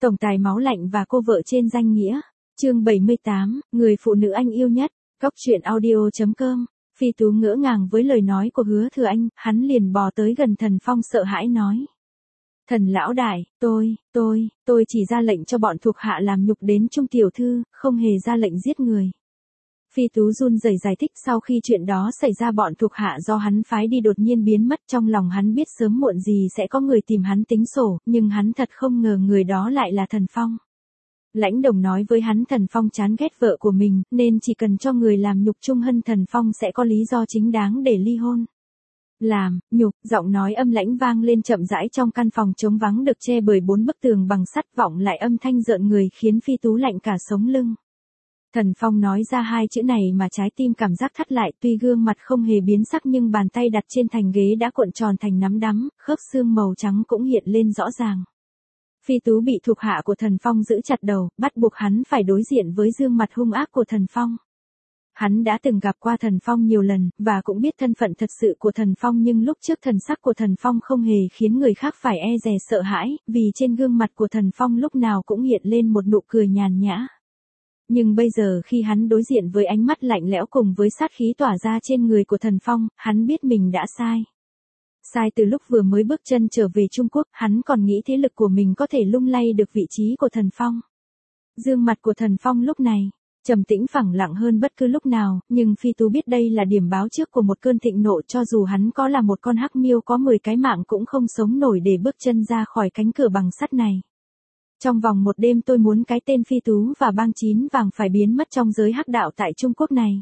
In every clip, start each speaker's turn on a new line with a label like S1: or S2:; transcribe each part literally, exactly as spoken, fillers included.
S1: Tổng tài máu lạnh và cô vợ trên danh nghĩa. Chương bảy mươi tám, người phụ nữ anh yêu nhất. Góc truyện audio chấm com. Phi Tú ngỡ ngàng với lời nói của Hứa Thừa Anh, hắn liền bò tới gần Thần Phong sợ hãi nói. Thần lão đại, tôi, tôi, tôi chỉ ra lệnh cho bọn thuộc hạ làm nhục đến Trung tiểu thư, không hề ra lệnh giết người. Phi Tú run rẩy giải thích sau khi chuyện đó xảy ra bọn thuộc hạ do hắn phái đi đột nhiên biến mất, trong lòng hắn biết sớm muộn gì sẽ có người tìm hắn tính sổ, nhưng hắn thật không ngờ người đó lại là Thần Phong. Lãnh Đồng nói với hắn Thần Phong chán ghét vợ của mình, nên chỉ cần cho người làm nhục Trung Hân Thần Phong sẽ có lý do chính đáng để ly hôn. Làm, nhục, giọng nói âm lãnh vang lên chậm rãi trong căn phòng trống vắng được che bởi bốn bức tường bằng sắt, vọng lại âm thanh rợn người khiến Phi Tú lạnh cả sống lưng. Thần Phong nói ra hai chữ này mà trái tim cảm giác thắt lại, tuy gương mặt không hề biến sắc nhưng bàn tay đặt trên thành ghế đã cuộn tròn thành nắm đấm, khớp xương màu trắng cũng hiện lên rõ ràng. Phi Tú bị thuộc hạ của Thần Phong giữ chặt đầu, bắt buộc hắn phải đối diện với gương mặt hung ác của Thần Phong. Hắn đã từng gặp qua Thần Phong nhiều lần, và cũng biết thân phận thật sự của Thần Phong, nhưng lúc trước thần sắc của Thần Phong không hề khiến người khác phải e dè sợ hãi, vì trên gương mặt của Thần Phong lúc nào cũng hiện lên một nụ cười nhàn nhã. Nhưng bây giờ khi hắn đối diện với ánh mắt lạnh lẽo cùng với sát khí tỏa ra trên người của Thần Phong, hắn biết mình đã sai. Sai từ lúc vừa mới bước chân trở về Trung Quốc, hắn còn nghĩ thế lực của mình có thể lung lay được vị trí của Thần Phong. Gương mặt của Thần Phong lúc này trầm tĩnh phẳng lặng hơn bất cứ lúc nào, nhưng Phi Tú biết đây là điểm báo trước của một cơn thịnh nộ, cho dù hắn có là một con hắc miêu có mười cái mạng cũng không sống nổi để bước chân ra khỏi cánh cửa bằng sắt này. Trong vòng một đêm tôi muốn cái tên Phi Tú và bang chín vàng phải biến mất trong giới hắc đạo tại Trung Quốc này.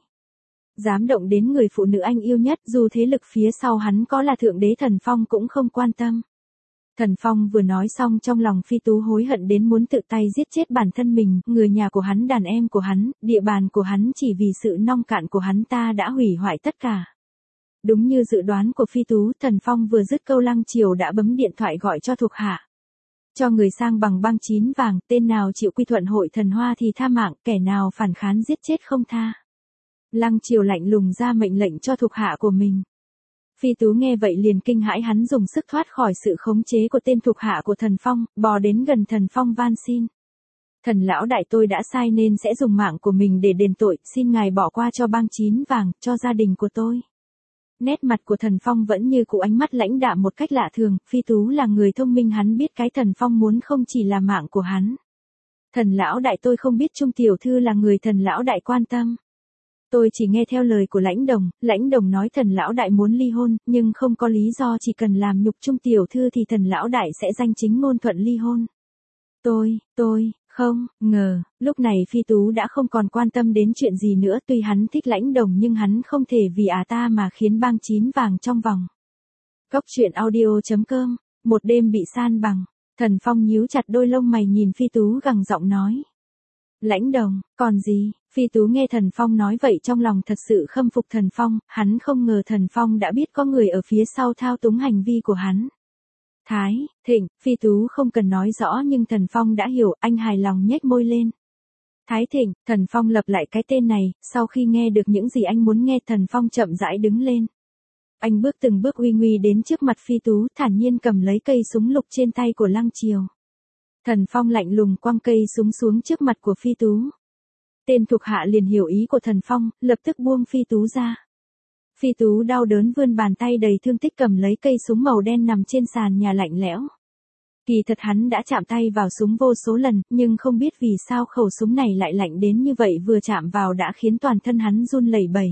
S1: Dám động đến người phụ nữ anh yêu nhất, dù thế lực phía sau hắn có là Thượng Đế Thần Phong cũng không quan tâm. Thần Phong vừa nói xong trong lòng Phi Tú hối hận đến muốn tự tay giết chết bản thân mình, người nhà của hắn, đàn em của hắn, địa bàn của hắn, chỉ vì sự nông cạn của hắn ta đã hủy hoại tất cả. Đúng như dự đoán của Phi Tú, Thần Phong vừa dứt câu Lăng Triều đã bấm điện thoại gọi cho thuộc hạ. Cho người sang bằng băng chín vàng, tên nào chịu quy thuận hội Thần Hoa thì tha mạng, kẻ nào phản kháng giết chết không tha. Lăng Triều lạnh lùng ra mệnh lệnh cho thuộc hạ của mình. Phi Tú nghe vậy liền kinh hãi, hắn dùng sức thoát khỏi sự khống chế của tên thuộc hạ của Thần Phong, bò đến gần Thần Phong van xin. Thần lão đại, tôi đã sai nên sẽ dùng mạng của mình để đền tội, xin ngài bỏ qua cho bang chín vàng, cho gia đình của tôi. Nét mặt của Thần Phong vẫn như cũ, ánh mắt lãnh đạm một cách lạ thường. Phi Tú là người thông minh, hắn biết cái Thần Phong muốn không chỉ là mạng của hắn. Thần lão đại, tôi không biết Trung tiểu thư là người thần lão đại quan tâm. Tôi chỉ nghe theo lời của Lãnh Đồng, Lãnh Đồng nói thần lão đại muốn ly hôn, nhưng không có lý do, chỉ cần làm nhục Trung tiểu thư thì thần lão đại sẽ danh chính ngôn thuận ly hôn. Tôi, tôi, không, ngờ, lúc này Phi Tú đã không còn quan tâm đến chuyện gì nữa, tuy hắn thích Lãnh Đồng nhưng hắn không thể vì à ta mà khiến bang chín vàng trong vòng. Góc truyện audio chấm com, một đêm bị san bằng, Thần Phong nhíu chặt đôi lông mày nhìn Phi Tú gằn giọng nói. Lãnh Đồng, còn gì? Phi Tú nghe Thần Phong nói vậy trong lòng thật sự khâm phục Thần Phong, hắn không ngờ Thần Phong đã biết có người ở phía sau thao túng hành vi của hắn. Thái, Thịnh, Phi Tú không cần nói rõ nhưng Thần Phong đã hiểu, anh hài lòng nhếch môi lên. Thái Thịnh, Thần Phong lặp lại cái tên này, sau khi nghe được những gì anh muốn nghe Thần Phong chậm rãi đứng lên. Anh bước từng bước uy nguy đến trước mặt Phi Tú, thản nhiên cầm lấy cây súng lục trên tay của Lăng Triều. Thần Phong lạnh lùng quăng cây súng xuống trước mặt của Phi Tú. Tên thuộc hạ liền hiểu ý của Thần Phong, lập tức buông Phi Tú ra. Phi Tú đau đớn vươn bàn tay đầy thương tích cầm lấy cây súng màu đen nằm trên sàn nhà lạnh lẽo. Kỳ thật hắn đã chạm tay vào súng vô số lần, nhưng không biết vì sao khẩu súng này lại lạnh đến như vậy, vừa chạm vào đã khiến toàn thân hắn run lẩy bẩy.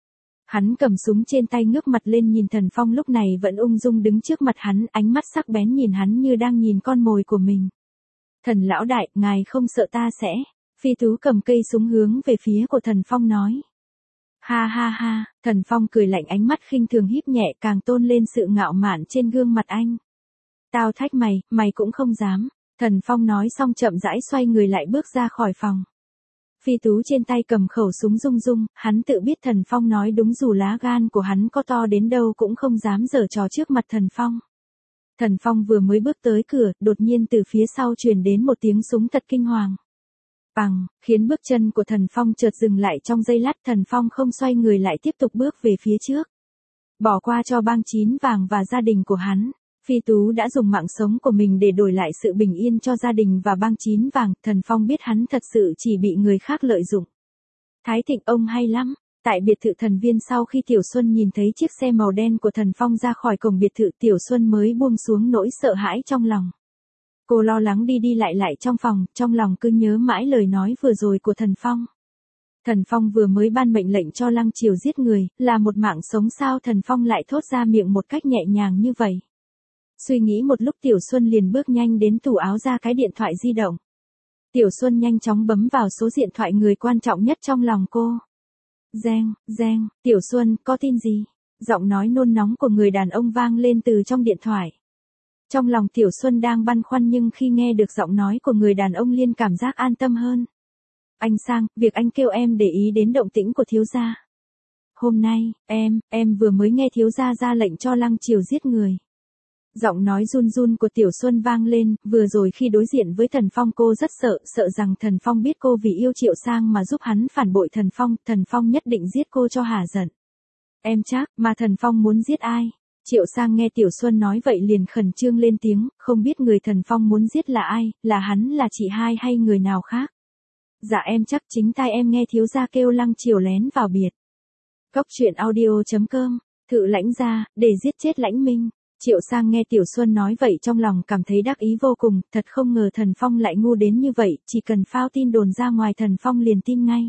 S1: Hắn cầm súng trên tay ngước mặt lên nhìn Thần Phong lúc này vẫn ung dung đứng trước mặt hắn, ánh mắt sắc bén nhìn hắn như đang nhìn con mồi của mình. Thần lão đại, ngài không sợ ta sẽ... Phi Tú cầm cây súng hướng về phía của Thần Phong nói. Ha ha ha, Thần Phong cười lạnh, ánh mắt khinh thường híp nhẹ càng tôn lên sự ngạo mạn trên gương mặt anh. Tao thách mày, mày cũng không dám. Thần Phong nói xong chậm rãi xoay người lại bước ra khỏi phòng. Phi Tú trên tay cầm khẩu súng rung rung, hắn tự biết Thần Phong nói đúng, dù lá gan của hắn có to đến đâu cũng không dám giở trò trước mặt Thần Phong. Thần Phong vừa mới bước tới cửa, đột nhiên từ phía sau truyền đến một tiếng súng thật kinh hoàng. Bằng, khiến bước chân của Thần Phong chợt dừng lại trong giây lát, Thần Phong không xoay người lại tiếp tục bước về phía trước. Bỏ qua cho bang chín vàng và gia đình của hắn. Phi Tú đã dùng mạng sống của mình để đổi lại sự bình yên cho gia đình và bang Chín Vàng, Thần Phong biết hắn thật sự chỉ bị người khác lợi dụng. Thái Thịnh ông hay lắm. Tại biệt thự Thần Viên, sau khi Tiểu Xuân nhìn thấy chiếc xe màu đen của Thần Phong ra khỏi cổng biệt thự, Tiểu Xuân mới buông xuống nỗi sợ hãi trong lòng. Cô lo lắng đi đi lại lại trong phòng, trong lòng cứ nhớ mãi lời nói vừa rồi của Thần Phong. Thần Phong vừa mới ban mệnh lệnh cho Lăng Triều giết người, là một mạng sống, sao Thần Phong lại thốt ra miệng một cách nhẹ nhàng như vậy. Suy nghĩ một lúc, Tiểu Xuân liền bước nhanh đến tủ áo ra cái điện thoại di động. Tiểu Xuân nhanh chóng bấm vào số điện thoại người quan trọng nhất trong lòng cô. Reng, reng, Tiểu Xuân, có tin gì? Giọng nói nôn nóng của người đàn ông vang lên từ trong điện thoại. Trong lòng Tiểu Xuân đang băn khoăn, nhưng khi nghe được giọng nói của người đàn ông liền cảm giác an tâm hơn. Anh Sang, việc anh kêu em để ý đến động tĩnh của thiếu gia. Hôm nay, em, em vừa mới nghe thiếu gia ra lệnh cho Lăng Triều giết người. Giọng nói run run của Tiểu Xuân vang lên, vừa rồi khi đối diện với Thần Phong cô rất sợ, sợ rằng Thần Phong biết cô vì yêu Triệu Sang mà giúp hắn phản bội Thần Phong, Thần Phong nhất định giết cô cho hả giận. Em chắc, mà Thần Phong muốn giết ai? Triệu Sang nghe Tiểu Xuân nói vậy liền khẩn trương lên tiếng, không biết người Thần Phong muốn giết là ai, là hắn, là chị hai hay người nào khác? Dạ em chắc, chính tai em nghe thiếu gia kêu Lăng Triều lén vào biệt. Cốc truyện audio chấm com, Thự Lãnh gia, để giết chết Lãnh Minh. Triệu Sang nghe Tiểu Xuân nói vậy trong lòng cảm thấy đắc ý vô cùng, thật không ngờ Thần Phong lại ngu đến như vậy, chỉ cần phao tin đồn ra ngoài Thần Phong liền tin ngay.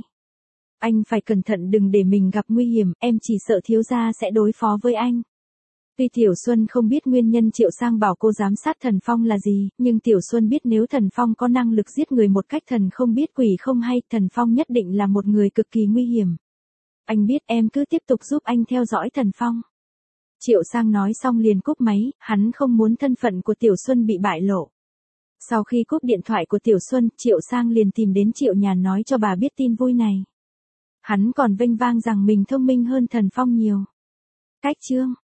S1: Anh phải cẩn thận đừng để mình gặp nguy hiểm, em chỉ sợ thiếu gia sẽ đối phó với anh. Tuy Tiểu Xuân không biết nguyên nhân Triệu Sang bảo cô giám sát Thần Phong là gì, nhưng Tiểu Xuân biết nếu Thần Phong có năng lực giết người một cách thần không biết quỷ không hay, Thần Phong nhất định là một người cực kỳ nguy hiểm. Anh biết, em cứ tiếp tục giúp anh theo dõi Thần Phong. Triệu Sang nói xong liền cúp máy, hắn không muốn thân phận của Tiểu Xuân bị bại lộ. Sau khi cúp điện thoại của Tiểu Xuân, Triệu Sang liền tìm đến Triệu Nhàn nói cho bà biết tin vui này. Hắn còn vênh vang rằng mình thông minh hơn Thần Phong nhiều. Cách chương